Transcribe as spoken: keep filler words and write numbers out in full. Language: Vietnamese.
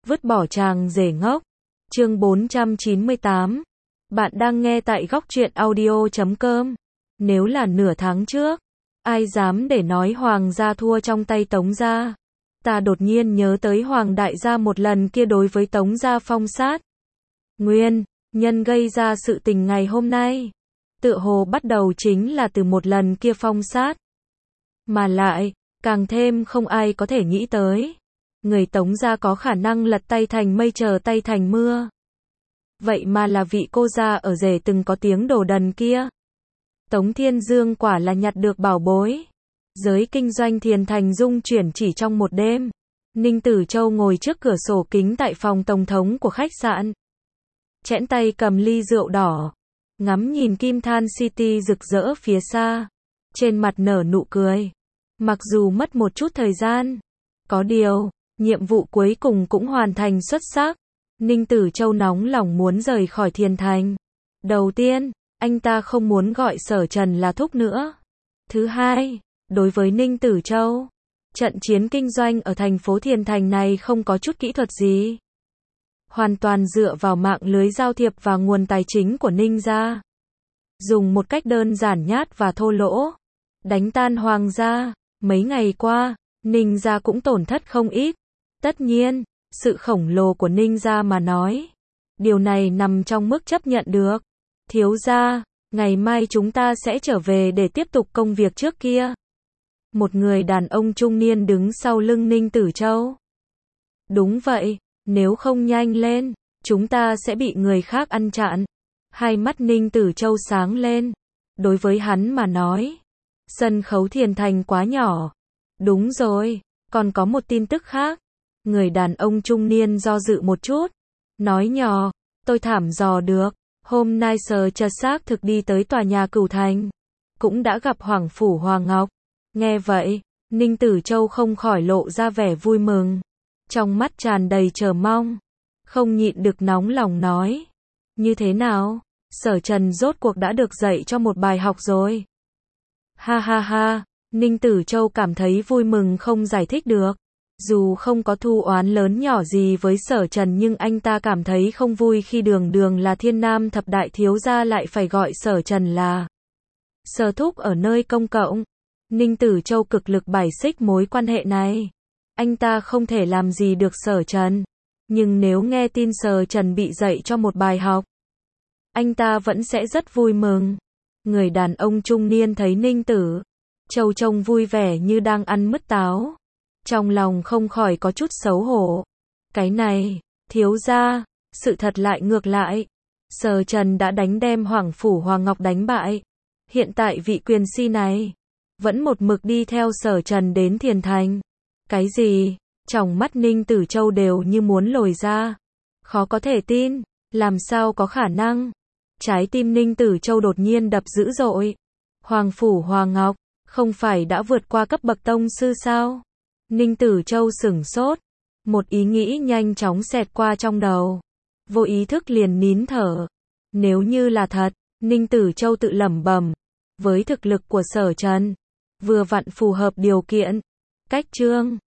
Vứt bỏ chàng rể ngốc. Chương bốn trăm chín mươi tám. Bạn đang nghe tại góc truyện audio chấm com. Nếu là nửa tháng trước, ai dám để nói Hoàng gia thua trong tay Tống gia. Ta đột nhiên nhớ tới Hoàng đại gia một lần kia đối với Tống gia phong sát. Nguyên nhân gây ra sự tình ngày hôm nay, tựa hồ bắt đầu chính là từ một lần kia phong sát. Mà lại, càng thêm không ai có thể nghĩ tới, người Tống gia có khả năng lật tay thành mây trở tay thành mưa. Vậy mà là vị cô gia ở rể từng có tiếng đồ đần kia. Tống Thiên Dương quả là nhặt được bảo bối. Giới kinh doanh Thiền Thành dung chuyển chỉ trong một đêm. Ninh Tử Châu ngồi trước cửa sổ kính tại phòng tổng thống của khách sạn. Chẽn tay cầm ly rượu đỏ, ngắm nhìn Kim Than City rực rỡ phía xa. Trên mặt nở nụ cười. Mặc dù mất một chút thời gian, có điều, nhiệm vụ cuối cùng cũng hoàn thành xuất sắc. Ninh Tử Châu nóng lòng muốn rời khỏi Thiền Thành. Đầu tiên, anh ta không muốn gọi Sở Trần là thúc nữa. Thứ hai, đối với Ninh Tử Châu, trận chiến kinh doanh ở thành phố Thiền Thành này không có chút kỹ thuật gì. Hoàn toàn dựa vào mạng lưới giao thiệp và nguồn tài chính của Ninh gia. Dùng một cách đơn giản nhát và thô lỗ, đánh tan Hoàng gia. Mấy ngày qua, Ninh gia cũng tổn thất không ít. Tất nhiên, sự khổng lồ của Ninh gia mà nói, điều này nằm trong mức chấp nhận được. Thiếu gia, ngày mai chúng ta sẽ trở về để tiếp tục công việc trước kia. Một người đàn ông trung niên đứng sau lưng Ninh Tử Châu. Đúng vậy, nếu không nhanh lên, chúng ta sẽ bị người khác ăn chặn. Hai mắt Ninh Tử Châu sáng lên. Đối với hắn mà nói, sân khấu Thiền Thành quá nhỏ. Đúng rồi, còn có một tin tức khác. Người đàn ông trung niên do dự một chút, nói nhỏ, tôi thảm dò được, hôm nay Sở Trật xác thực đi tới tòa nhà Cửu Thành, cũng đã gặp Hoàng phủ Hoàng Ngọc. Nghe vậy, Ninh Tử Châu không khỏi lộ ra vẻ vui mừng, trong mắt tràn đầy chờ mong, không nhịn được nóng lòng nói, như thế nào, Sở Trần rốt cuộc đã được dạy cho một bài học rồi. Ha ha ha, Ninh Tử Châu cảm thấy vui mừng không giải thích được. Dù không có thù oán lớn nhỏ gì với Sở Trần nhưng anh ta cảm thấy không vui khi đường đường là Thiên Nam thập đại thiếu gia lại phải gọi Sở Trần là Sở thúc ở nơi công cộng. Ninh Tử Châu cực lực bài xích mối quan hệ này. Anh ta không thể làm gì được Sở Trần. Nhưng nếu nghe tin Sở Trần bị dạy cho một bài học, anh ta vẫn sẽ rất vui mừng. Người đàn ông trung niên thấy Ninh Tử Châu trông vui vẻ như đang ăn mứt táo, trong lòng không khỏi có chút xấu hổ. Cái này, thiếu gia, sự thật lại ngược lại. Sở Trần đã đánh đem Hoàng phủ Hoàng Ngọc đánh bại. Hiện tại vị quyền si này vẫn một mực đi theo Sở Trần đến Thiền Thành. Cái gì? Trong mắt Ninh Tử Châu đều như muốn lồi ra. Khó có thể tin, làm sao có khả năng? Trái tim Ninh Tử Châu đột nhiên đập dữ dội. Hoàng phủ Hoàng Ngọc, không phải đã vượt qua cấp bậc tông sư sao? Ninh Tử Châu sửng sốt, một ý nghĩ nhanh chóng xẹt qua trong đầu, vô ý thức liền nín thở. Nếu như là thật, Ninh Tử Châu tự lẩm bẩm, với thực lực của Sở Trần, vừa vặn phù hợp điều kiện. Cách chương